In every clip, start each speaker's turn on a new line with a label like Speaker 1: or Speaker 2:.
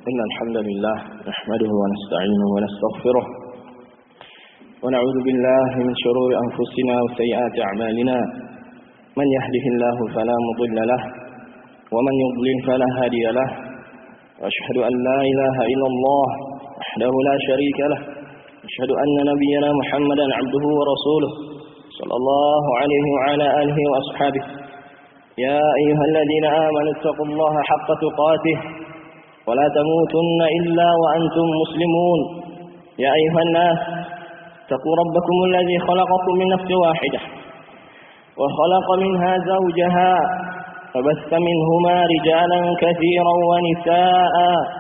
Speaker 1: إن الحمد لله نحمده ونستعينه ونستغفره ونعوذ بالله من شرور أنفسنا وسيئات أعمالنا من يهده الله فلا مضل له ومن يضلل فلا هادي له وأشهد أن لا إله إلا الله وحده لا شريك له أشهد أن نبينا محمدا عبده ورسوله صلى الله عليه وعلى آله وأصحابه يا أيها الذين آمنوا اتقوا الله حق تقاته ولا تموتن إلا وأنتم مسلمون يا أيها الناس اتقوا ربكم الذي خلقكم من نفس واحدة وخلق منها زوجها فبث منهما رجالا كثيرا ونساء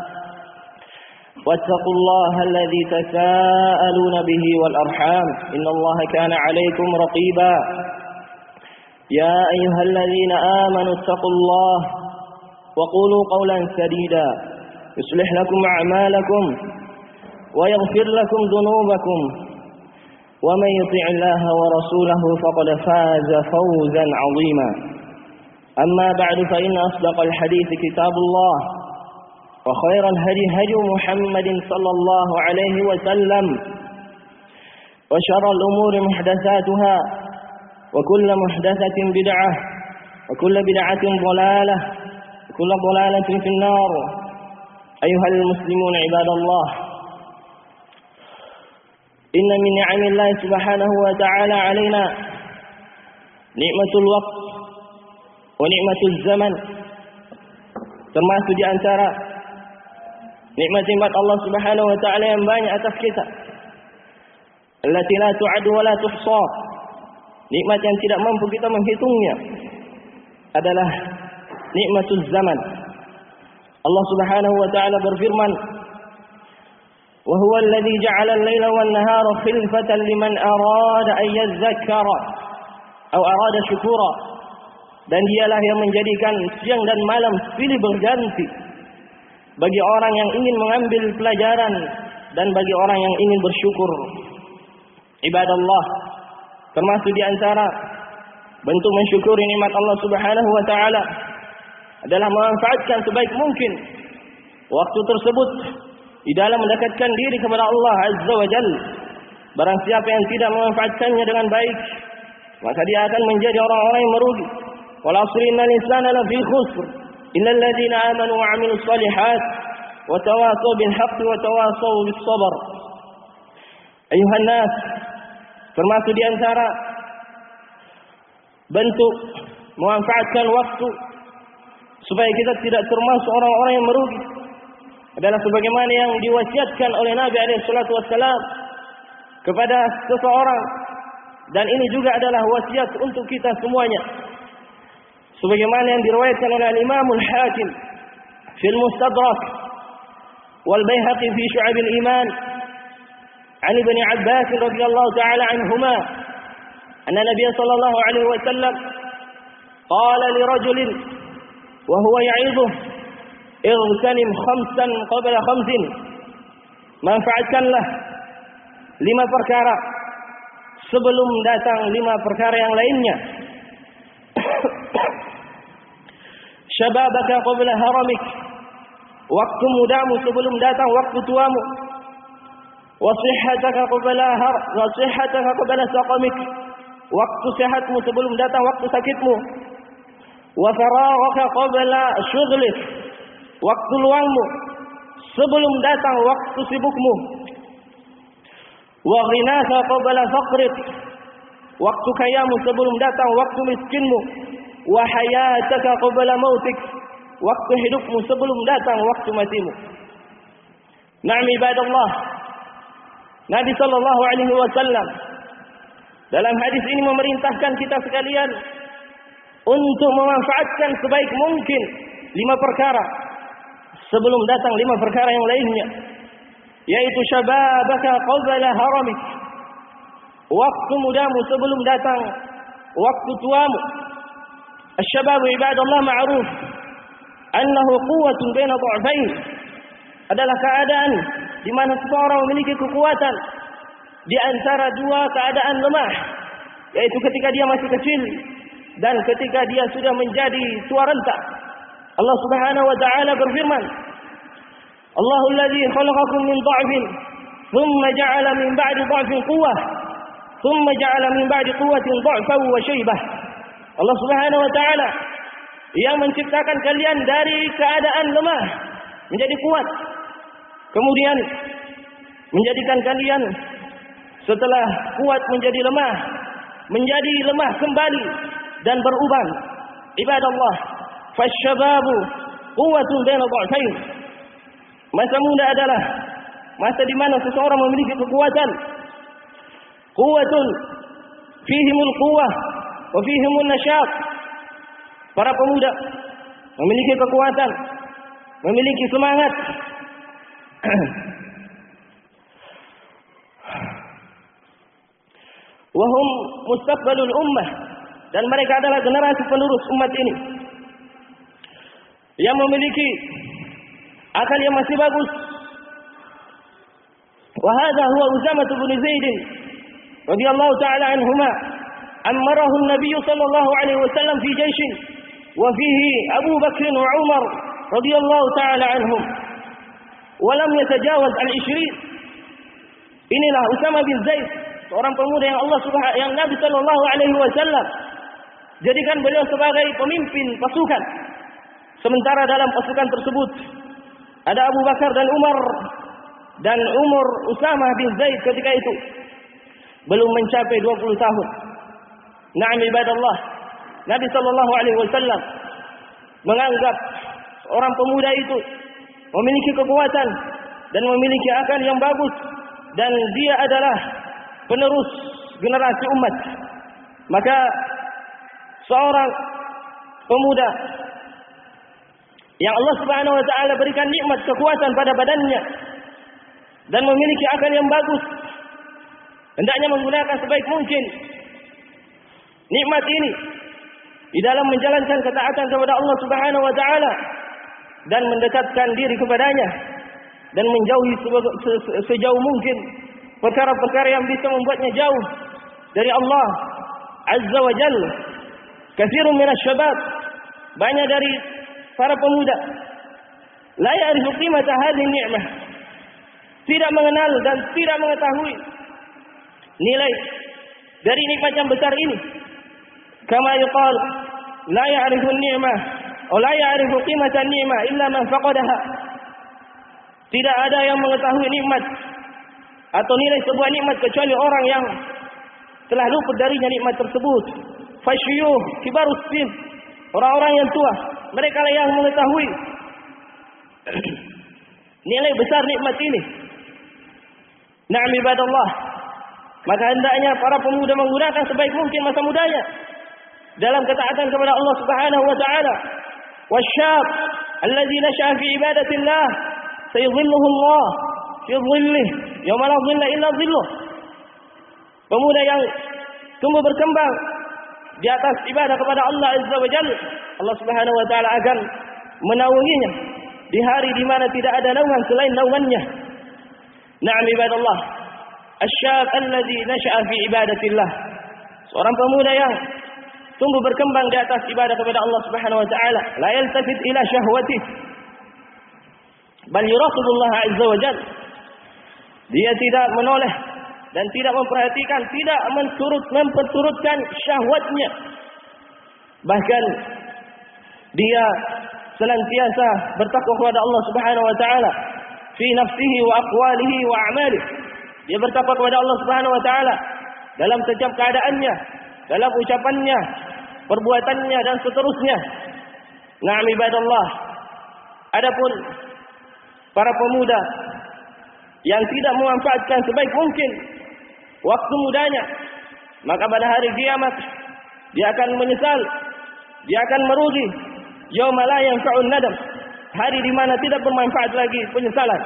Speaker 1: واتقوا الله الذي تساءلون به والأرحام إن الله كان عليكم رقيبا يا أيها الذين آمنوا اتقوا الله وقولوا قولا سديدا يصلح لكم أعمالكم ويغفر لكم ذنوبكم ومن يطع الله ورسوله فقد فاز فوزا عظيما أما بعد فإن أصدق الحديث كتاب الله وخير الهدي هدي محمد صلى الله عليه وسلم وشر الأمور محدثاتها وكل محدثة بدعة وكل بدعة ضلالة وكل ضلالة في النار أيها المسلمون عباد الله إن من نعم الله سبحانه وتعالى علينا نعمة الوقت ونعمة الزمن termasuk di antara nikmat-nikmat Allah Subhanahu wa taala yang banyak atas kita allati la tu'adu wa la tuhsa, nikmat yang tidak mampu kita menghitungnya adalah nikmatul zaman. Allah Subhanahu wa taala berfirman, "Wa huwa alladhi ja'ala al-laila wan-nahara khilfatan liman arada an yadhakkara aw arada syukura." Dan dialah yang menjadikan siang dan malam silih berganti bagi orang yang ingin mengambil pelajaran dan bagi orang yang ingin bersyukur. Ibadallah, termasuk di antara bentuk mensyukuri nikmat Allah Subhanahu wa taala adalah memanfaatkan sebaik mungkin waktu tersebut di dalam mendekatkan diri kepada Allah Azza wa Jalla. Barang siapa yang tidak memanfaatkannya dengan baik, maka dia akan menjadi orang-orang yang merugi. Wal 'asri innal insana lafi khusr illal ladzina amanu wa 'amilus shalihat wa tawassaw bil haqqi wa tawassaw bis sabr. Ayuhan nas, termasuk di antara bentuk memanfaatkan waktu supaya kita tidak termasuk orang-orang yang merugi adalah sebagaimana yang diwasiatkan oleh Nabi alaihi salatu wassalam kepada seseorang, dan ini juga adalah wasiat untuk kita semuanya, sebagaimana yang diriwayatkan oleh Imam Al-Hakim fil Mustadrak wal Baihaqi fi Syu'abil Iman an Ibn Abbas radhiyallahu ta'ala anhuma anna Nabiy sallallahu alaihi wasallam qala li rajulin wa huwa ya'idhuhu igtanim khamsan qabla khamsin, manfaatkanlah 5 perkara sebelum datang 5 perkara yang lainnya. Syababaka qabla haramik, waktu mudamu sebelum datang waktu tuamu. Wasihhataka qabla saqamik, waktu sehatmu sebelum datang waktu sakitmu. Wa faraghaka qabla syughlik, waktu luangmu sebelum datang waktu sibukmu. Wa ghinaka qabla faqrik, waktu kayamu sebelum datang waktu miskinmu. Wa hayataka qabla mautik, waktu hidupmu sebelum datang waktu matimu. Na'am ibadallah, Nabi sallallahu alaihi wasallam dalam hadis ini memerintahkan kita sekalian untuk memanfaatkan sebaik mungkin 5 perkara sebelum datang 5 perkara yang lainnya, yaitu syababaka qabla haramik, waktu mudamu sebelum datang waktu tuamu. Asy-syababu ibadallah ma'ruf annahu quwwatun baina dha'fain, adalah keadaan di mana seseorang memiliki kekuatan di antara 2 keadaan lemah, yaitu ketika dia masih kecil dan ketika dia sudah menjadi tua renta. Allah Subhanahu wa taala berfirman, Allahul ladzi khalaqakum min dha'fin thumma ja'ala min ba'di dha'fin quwwah thumma ja'ala min ba'di quwwatin dha'fan wa syaibah. Allah Subhanahu wa taala yang menciptakan kalian dari keadaan lemah menjadi kuat, kemudian menjadikan kalian setelah kuat menjadi lemah kembali dan berubah. Ibadallah, fasyababu quwwatun baina dha'fain. Masa muda adalah masa di mana seseorang memiliki kekuatan. Quwwatun fihimul quwwah wa fihimun nasyat. Para pemuda memiliki kekuatan, memiliki semangat. Wahum mustaqbalul ummah, dan mereka adalah generasi penerus umat ini yang memiliki akal yang masih bagus. Wa hadha huwa Usamah bin Zaid radhiyallahu ta'ala anhuma, amarahu an-nabiy sallallahu alaihi wasallam fi jayshin wa fihi Abu Bakr wa Umar radhiyallahu ta'ala anhum wa lam yatajawaz al-20. Inilah Usamah bin Zaid, seorang pemuda yang Nabi sallallahu alaihi wasallam jadikan beliau sebagai pemimpin pasukan. Sementara dalam pasukan tersebut ada Abu Bakar dan Umar, dan umur Usamah bin Zaid ketika itu belum mencapai 20 tahun. Na'am ibadallah, Nabi sallallahu alaihi wasallam menganggap orang pemuda itu memiliki kekuatan dan memiliki akal yang bagus, dan dia adalah penerus generasi umat. Maka seorang pemuda yang Allah Subhanahu wa taala berikan nikmat kekuatan pada badannya dan memiliki akal yang bagus, hendaknya menggunakan sebaik mungkin nikmat ini di dalam menjalankan ketaatan kepada Allah Subhanahu wa taala dan mendekatkan diri kepadanya, dan menjauhi sejauh mungkin perkara-perkara yang bisa membuatnya jauh dari Allah Azza wa Jalla. Katsirun minas syabab, banyak dari para pemuda la ya'rifu qimata hadhihi ni'mah, tidak mengenal dan tidak mengetahui nilai dari nikmat yang besar ini. Kama yuqal la ya'rifu an-ni'mah wa la ya'rifu qimata an-ni'mah illa man faqadaha. Tidak ada yang mengetahui nikmat atau nilai sebuah nikmat kecuali orang yang telah luput darinya nikmat tersebut. Fasyuyuh kibarus sin, orang-orang yang tua, mereka lah yang mengetahui nilai besar nikmat ini. Na'am ibadallah, maka hendaknya para pemuda menggunakan sebaik mungkin masa mudanya dalam ketaatan kepada Allah Subhanahu wa taala. Wasyab alladzi nasha'a fi ibadatillah sayadhilluhu Allah fi dhillih yauma la dhilla illa dhilluh. Pemuda yang tumbuh berkembang di atas ibadah kepada Allah Azza wa Jalla, Allah Subhanahu wa taala akan menaunginya di hari di mana tidak ada naungan selain naungannya. Na'am ibadallah, asyab alladzi nasha'a fi ibadatillah, seorang pemuda yang tumbuh berkembang di atas ibadah kepada Allah Subhanahu wa taala, la yaltafit ila syahwatihi bal yuraqibullah Azza wa Jalla. Dia tidak menoleh dan tidak memperhatikan, tidak memperturutkan syahwatnya. Bahkan dia senantiasa bertakwa kepada Allah Subhanahu wa taala fi nafsihi wa aqwalihi wa a'malihi. Dia bertakwa kepada Allah Subhanahu wa taala dalam setiap keadaannya, dalam ucapannya, perbuatannya dan seterusnya. Na'am ibadallah, adapun para pemuda yang tidak memanfaatkan sebaik mungkin waktu mudanya, maka pada hari kiamat dia akan menyesal, dia akan merugi. Yauma la yanfa'un nadam, hari di mana tidak bermanfaat lagi penyesalan.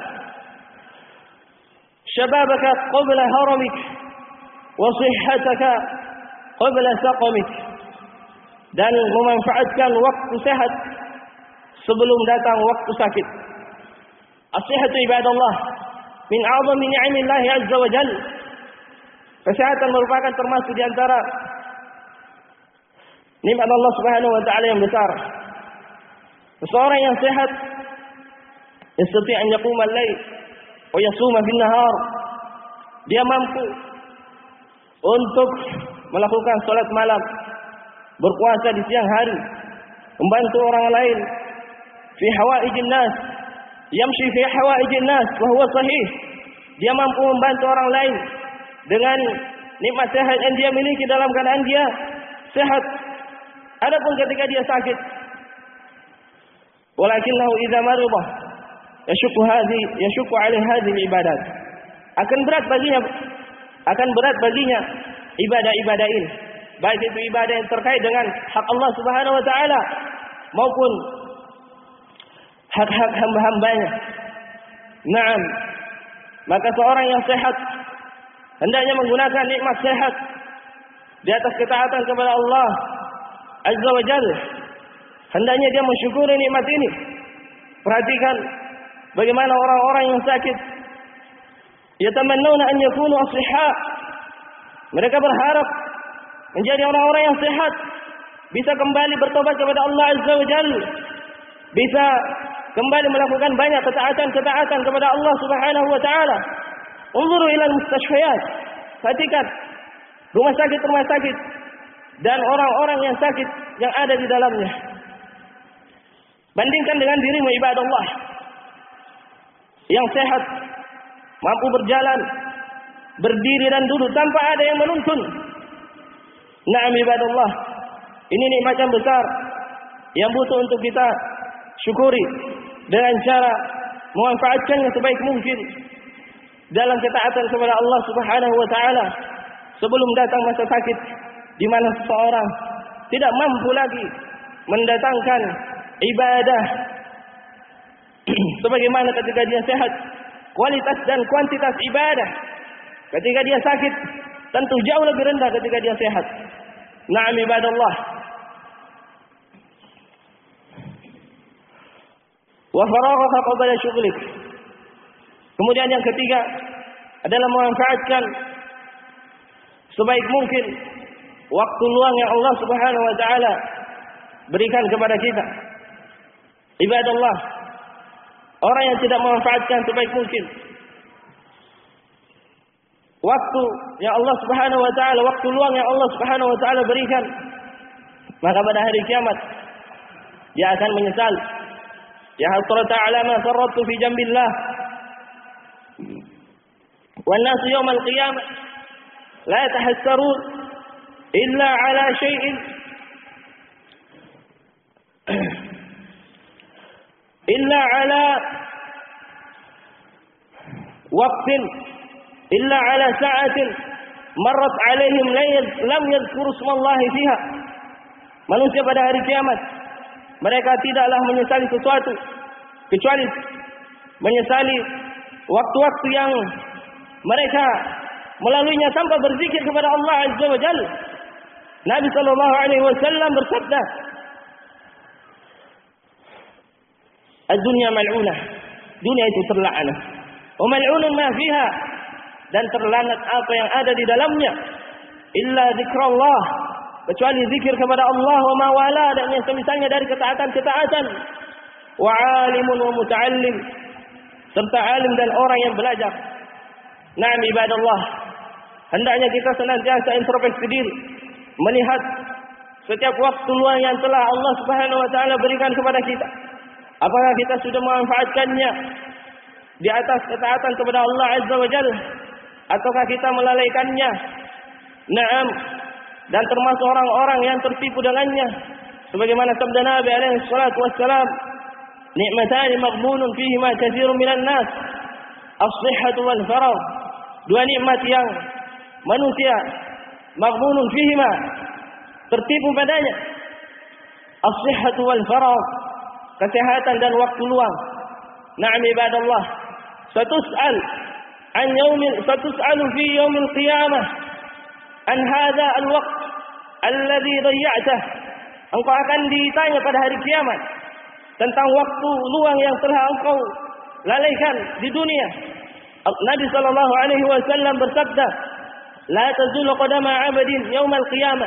Speaker 1: Syababaka qabla haramik wa sihhataka qabla saqamik, dan memanfaatkan waktu sehat sebelum datang waktu sakit. As-sihhatu ibadallah min a'zami ni'amillahi azza wa jalla. Kesehatan merupakan termasuk di antara nikmat Allah Subhanahu wa taala yang besar. Seseorang yang sehat yastati' an yaquma al-lail wa yasuma bin nahar. Dia mampu untuk melakukan salat malam, berpuasa di siang hari, membantu orang lain fi hawaijin nas, yamshi fi hawaijin nas wa huwa sahih. Dia mampu membantu orang lain dengan nikmat sehat yang dia miliki dalam keadaan dia sehat. Adapun ketika dia sakit, walakinnahu idza marida yashukku alaihi hadhihi ibadat. Akan berat baginya ibadah-ibadah ini, baik itu ibadah yang terkait dengan hak Allah Subhanahu wa taala maupun hak-hak hamba-hambanya. Naam, maka seorang yang sehat hendaknya menggunakan nikmat sehat di atas ketaatan kepada Allah Azza wa Jalla. Hendaknya dia mensyukuri nikmat ini. Perhatikan bagaimana orang-orang yang sakit yatamannuna an yakunu asliha. Mereka berharap menjadi orang-orang yang sehat, bisa kembali bertobat kepada Allah Azza wa Jalla, bisa kembali melakukan banyak ketaatan-ketaatan kepada Allah Subhanahu wa taala. Unzuru ila al-mustashfayat. Perhatikan rumah sakit dan orang-orang yang sakit yang ada di dalamnya. Bandingkan dengan dirimu ibadallah yang sehat, mampu berjalan, berdiri dan duduk tanpa ada yang menuntun. Na'am ibadallah, ini nikmat yang besar yang butuh untuk kita syukuri dengan cara memanfaatkannya sebaik mungkin dalam ketaatan kepada Allah Subhanahu wa taala sebelum datang masa sakit di mana seseorang tidak mampu lagi mendatangkan ibadah sebagaimana ketika dia sehat. Kualitas dan kuantitas ibadah ketika dia sakit tentu jauh lebih rendah ketika dia sehat. Na'am ibadallah. Wa faraghaka qabla syughlik. Kemudian yang ketiga adalah memanfaatkan sebaik mungkin waktu luang yang Allah Subhanahu wa taala berikan kepada kita. Ibadallah, orang yang tidak memanfaatkan sebaik mungkin waktu yang Allah Subhanahu wa taala, waktu luang yang Allah Subhanahu wa taala berikan, maka pada hari kiamat dia akan menyesal. Ya hasrata ala ma farrattu fi jambillah. Wan nasu yawmal qiyamah la yatahassarun illa ala syai'in illa ala waqtin illa ala sa'atin marrat alaihim lam yadhkuru ismallahi fiha. Manusia pada hari kiamat mereka tidaklah menyesali sesuatu kecuali menyesali waktu-waktu yang mereka melaluinya tanpa berzikir kepada Allah Azza wa Jalla. Nabi sallallahu alaihi wasallam bersabda, "Ad-dunya mal'unah." Dunia itu terlaknat. Wa mal'unun ma fiha, dan terlanat apa yang ada di dalamnya. Illa zikrullah, kecuali zikir kepada Allah, wa ma wala, dan yang semisalnya dari ketaatan-ketaatan. Wa alimun wa muta'allim, serta alim dan orang yang belajar. Na'am ibadallah, hendaknya kita senantiasa introspeksi diri, melihat setiap waktu luang yang telah Allah Subhanahu wa taala berikan kepada kita. Apakah kita sudah memanfaatkannya di atas ketaatan kepada Allah Azza wa Jalla, ataukah kita melalaikannya? Naam, dan termasuk orang-orang yang tertipu dengannya. Sebagaimana sabda Nabi alaihi salatu wassalam, "Ni'matani maghbunun fihima katsirun minan nas, as-sihhatu wal faragh." Dua nikmat yang manusia maghbunun fihima, tertipu padanya. As-sihhatu wal faragh, kesehatan dan waktu luang. Na'am ibadallah, satus'alu fi yaumil qiyamah an hadha al-waqt alladhi dayya'tah. Engkau akan ditanya pada hari kiamat tentang waktu luang yang telah engkau lalaikan di dunia. Nabi sallallahu alaihi wasallam bersabda, "La tazulu qadama 'abdin yaumal qiyamah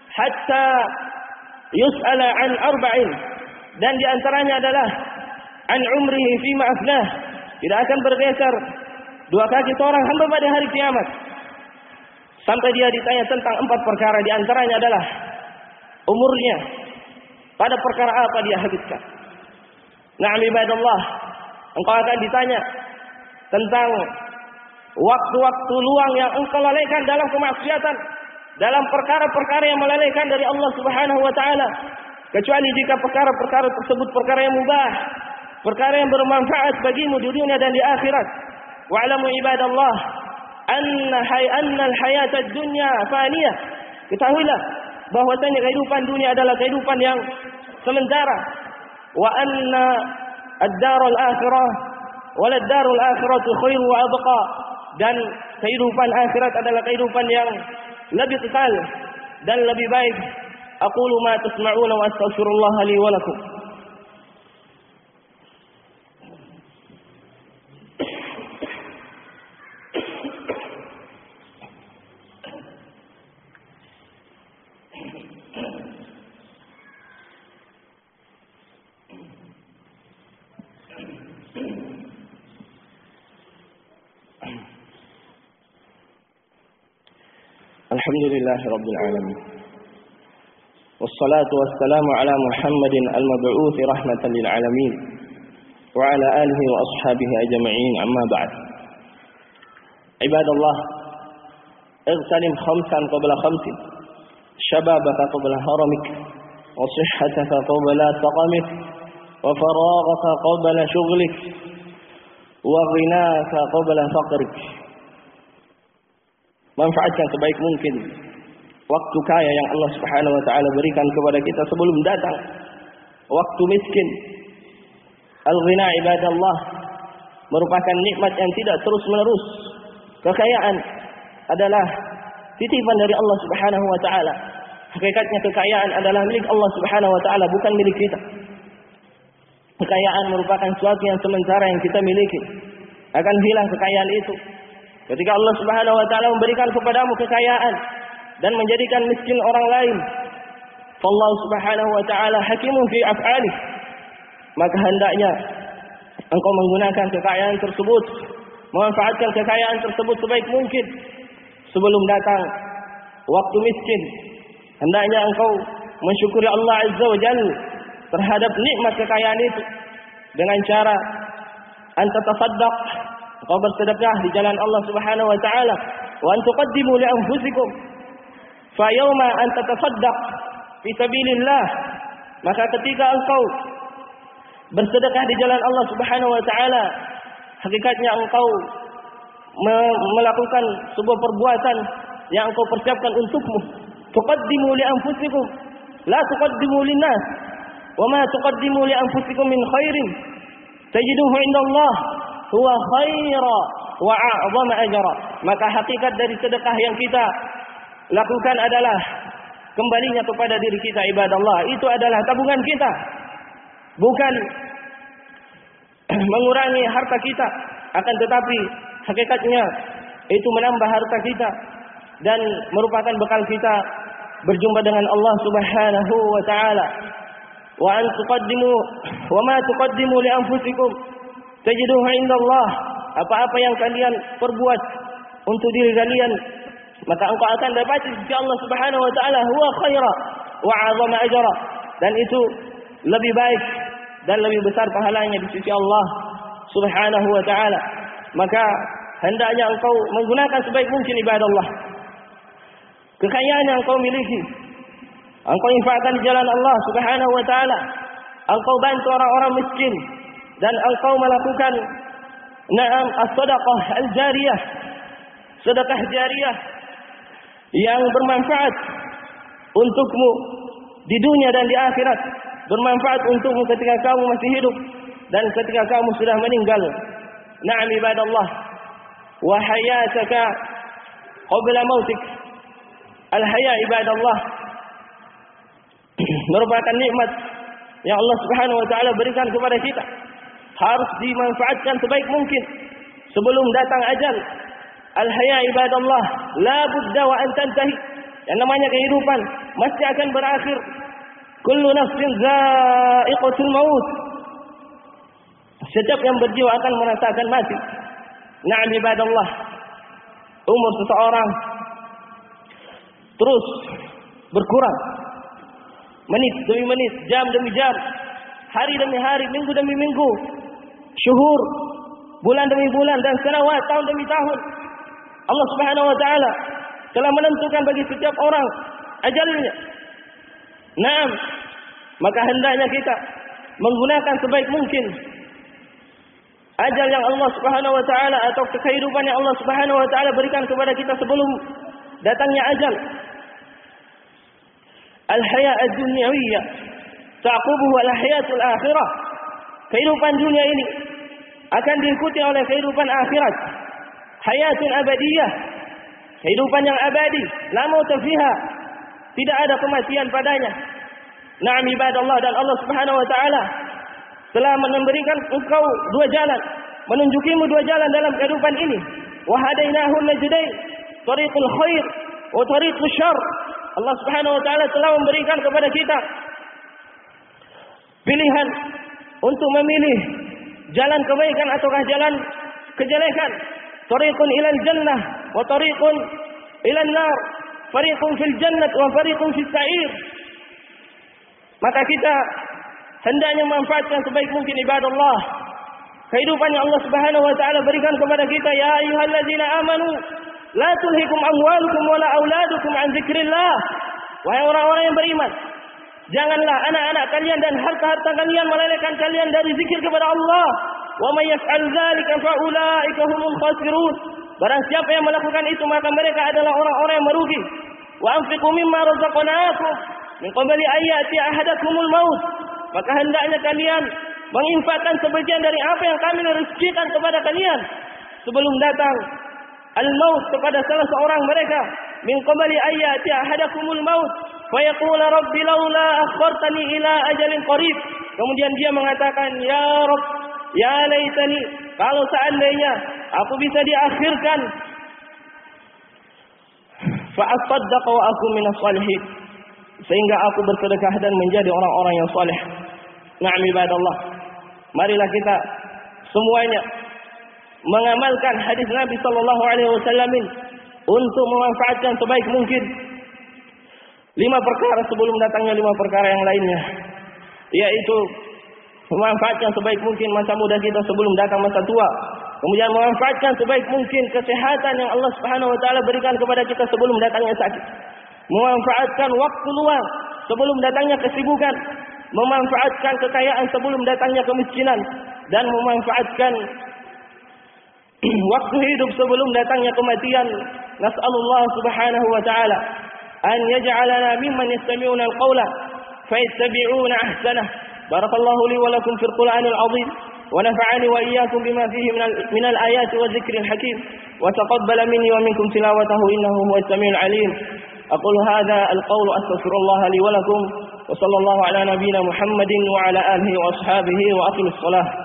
Speaker 1: hatta yus'ala an arba'in." Dan di antaranya adalah an umrihi fima afnah. Tidak akan bergeser dua kaki seorang hamba pada hari kiamat sampai dia ditanya tentang 4 perkara. Di antaranya adalah umurnya, pada perkara apa dia habiskan. Na'am ibadallah, engkau akan ditanya tentang waktu-waktu luang yang engkau lalaikan dalam kemaksiatan, dalam perkara-perkara yang melalaikan dari Allah Subhanahu wa taala, kecuali jika perkara-perkara tersebut perkara yang mubah, perkara yang bermanfaat bagimu di dunia dan di akhirat. Wa'lamu ibadallah anna al-hayata ad-dunya faniyah. Ketahuilah bahwasanya kehidupan dunia adalah kehidupan yang sementara. Wa anna ad-darul akhirah wal ad-darul akhiratu khairu wa abqa. Dan kehidupan akhirat adalah kehidupan yang lebih kekal dan lebih baik. Aqulu ma tasma'una wa astaghfirullah li wa lakum. Alhamdulillah Rabbil Alamin. Wassalatu wassalamu ala Muhammadin al-mab'uth rahmatan lil alamin wa ala alihi wa ashabihi ajma'in, amma ba'd. Ibadallah, اغتنم خمسا قبل خمس شبابك قبل هرمك وصحتك قبل سقمك وفراغك قبل شغلك وغناك قبل فقرك. Manfaatkan sebaik mungkin waktu kaya yang Allah Subhanahu wa taala berikan kepada kita sebelum datang waktu miskin. Al-ghina ibadallah merupakan nikmat yang tidak terus-menerus. Kekayaan adalah titipan dari Allah Subhanahu wa taala. Hakikatnya kekayaan adalah milik Allah Subhanahu wa taala, bukan milik kita. Kekayaan merupakan sesuatu yang sementara yang kita miliki. Akan hilang kekayaan itu ketika Allah Subhanahu wa taala memberikan kepadamu kekayaan dan menjadikan miskin orang lain. Allah Subhanahu wa taala hakimun fi af'alih. Maka hendaknya engkau menggunakan kekayaan tersebut, memanfaatkan kekayaan tersebut sebaik mungkin sebelum datang waktu miskin. Hendaknya engkau mensyukuri Allah Azza wa Jalla terhadap nikmat kekayaan itu dengan cara anta tasaddaq, engkau bersedekah di jalan Allah Subhanahu wa taala, wa an tuqaddimu li anfusikum fa yawma an tatasaddaq fi sabilillah. Maka ketika engkau bersedekah di jalan Allah Subhanahu wa taala, hakikatnya engkau melakukan sebuah perbuatan yang engkau persiapkan untukmu. Tuqaddimu li anfusikum la tuqaddimu linnas, wa ma tuqaddimu li anfusikum min khairin tajiduhu indallah huwa khaira wa a'zama ajra. Maka hakikat dari sedekah yang kita lakukan adalah kembalinya kepada diri kita, ibadallah. Itu adalah tabungan kita, bukan mengurangi harta kita, akan tetapi hakikatnya itu menambah harta kita dan merupakan bekal kita berjumpa dengan Allah Subhanahu wa taala. Wa an tuqaddimu wa ma tuqaddimu li anfusikum tajiduhu indallah. Apa-apa yang kalian perbuat untuk diri kalian, maka engkau akan dapat di sisi Allah Subhanahu wa taala huwa khaira wa 'azama ajra, dan itu lebih baik dan lebih besar pahalanya di sisi Allah Subhanahu wa taala. Maka hendaknya engkau menggunakan sebaik mungkin ibadallah kekayaan yang engkau miliki. Engkau infakkan di jalan Allah Subhanahu wa taala. Engkau bantu orang-orang miskin dan engkau melakukan as-sadaqah al-jariyah, sedekah jariyah yang bermanfaat untukmu di dunia dan di akhirat, bermanfaat untukmu ketika kamu masih hidup dan ketika kamu sudah meninggal. Na'am ibadallah, wa hayataka qabla mautik. Al-haya ibadallah merupakan nikmat yang Allah Subhanahu wa taala berikan kepada kita, harus dimanfaatkan sebaik mungkin sebelum datang ajal. Al-haya ibadallah la budda wa an tantahi. Yang namanya kehidupan mesti akan berakhir. Kullu nafsin za'iqatul maut. Setiap yang berjiwa akan merasakan mati. Na'am ibadallah. Umur seseorang terus berkurang. Menit demi menit, jam demi jam, hari demi hari, minggu demi minggu, syuhur, bulan demi bulan, dan sanawat, tahun demi tahun. Allah Subhanahu wa taala telah menentukan bagi setiap orang ajalnya. Naam, maka hendaknya kita menggunakan sebaik mungkin ajal yang Allah Subhanahu wa taala atau kehidupan yang Allah Subhanahu wa taala berikan kepada kita sebelum datangnya ajal. Al-haya' ad-dunyawiyah ta'qubuhu al-hayatul akhirah. Kehidupan dunia ini akan diikuti oleh kehidupan akhirat. Hayatun abadiyah, kehidupan yang abadi, la mauta fiha, tidak ada kematian padanya. Na'am ibadallah, dan Allah Subhanahu wa taala telah memberikan engkau dua jalan, menunjukimu dua jalan dalam kehidupan ini. Wa hadainahu najdain, tariqul khair wa tariqul syarr. Allah Subhanahu wa taala telah memberikan kepada kita pilihan untuk memilih jalan kebaikan ataukah jalan kejelekan. Tariqun ilal jannah wa tariqun ilal nar, fariqun fil jannah wa fariqun fis sa'ir. Maka kita hendaknya memanfaatkan sebaik mungkin ibadallah kehidupan yang Allah Subhanahu wa taala berikan kepada kita. Ya ayyuhalladzina amanu la tulhikum amwalukum wala auladukum an dzikrillah. Wahai orang-orang yang beriman, janganlah anak-anak kalian dan harta-harta kalian melalaikan kalian dari zikir kepada Allah. Wa may yaf'al dzalika fa ulaika humul khasirun. Barang siapa yang melakukan itu maka mereka adalah orang-orang yang merugi. Wa anfiqu mimma razaqnakum min qabli an ya'ti ahadakumul maut. Maka hendaknya kalian menginfakkan sebagian dari apa yang kami rezekikan kepada kalian sebelum datang al-maut kepada salah seorang mereka. Min qabli an ya'ti ahadakumul maut fa yaqulu rabbi laula akhartani ila ajalin qarib. Kemudian dia mengatakan, ya Rabb, ya laitani, kalau seandainya aku bisa diakhirkan, fa asaddaq wa aku minas salihin, sehingga aku bersedekah dan menjadi orang-orang yang saleh. Na'am ibadallah, marilah kita semuanya mengamalkan hadis Nabi sallallahu alaihi wasallam untuk memanfaatkan sebaik mungkin 5 perkara sebelum datangnya 5 perkara yang lainnya, yaitu memanfaatkan sebaik mungkin masa muda kita sebelum datang masa tua. Kemudian memanfaatkan sebaik mungkin kesehatan yang Allah Subhanahu wa taala berikan kepada kita sebelum datangnya sakit. Memanfaatkan waktu luang sebelum datangnya kesibukan. Memanfaatkan kekayaan sebelum datangnya kemiskinan, dan memanfaatkan waktu hidup sebelum datangnya kematian. Nas'alullah Subhanahu wa taala an yaj'alana mimman yastami'una al-qawla fayattabi'una ahsanah. Barakallahu li wa lakum fil Qur'anil 'azim wa nafa'ani wa iyyakum bima fihi min al-ayati wa dhikril hakim wa taqabbala minni wa minkum tilawatahu innahu huwas samiul 'alim. Aqulu hadha al-qawlu astaghfirullah li wa lakum wa sallallahu ala nabiyyina Muhammadin wa ala alihi wa ashabihi wa aqimis shalah.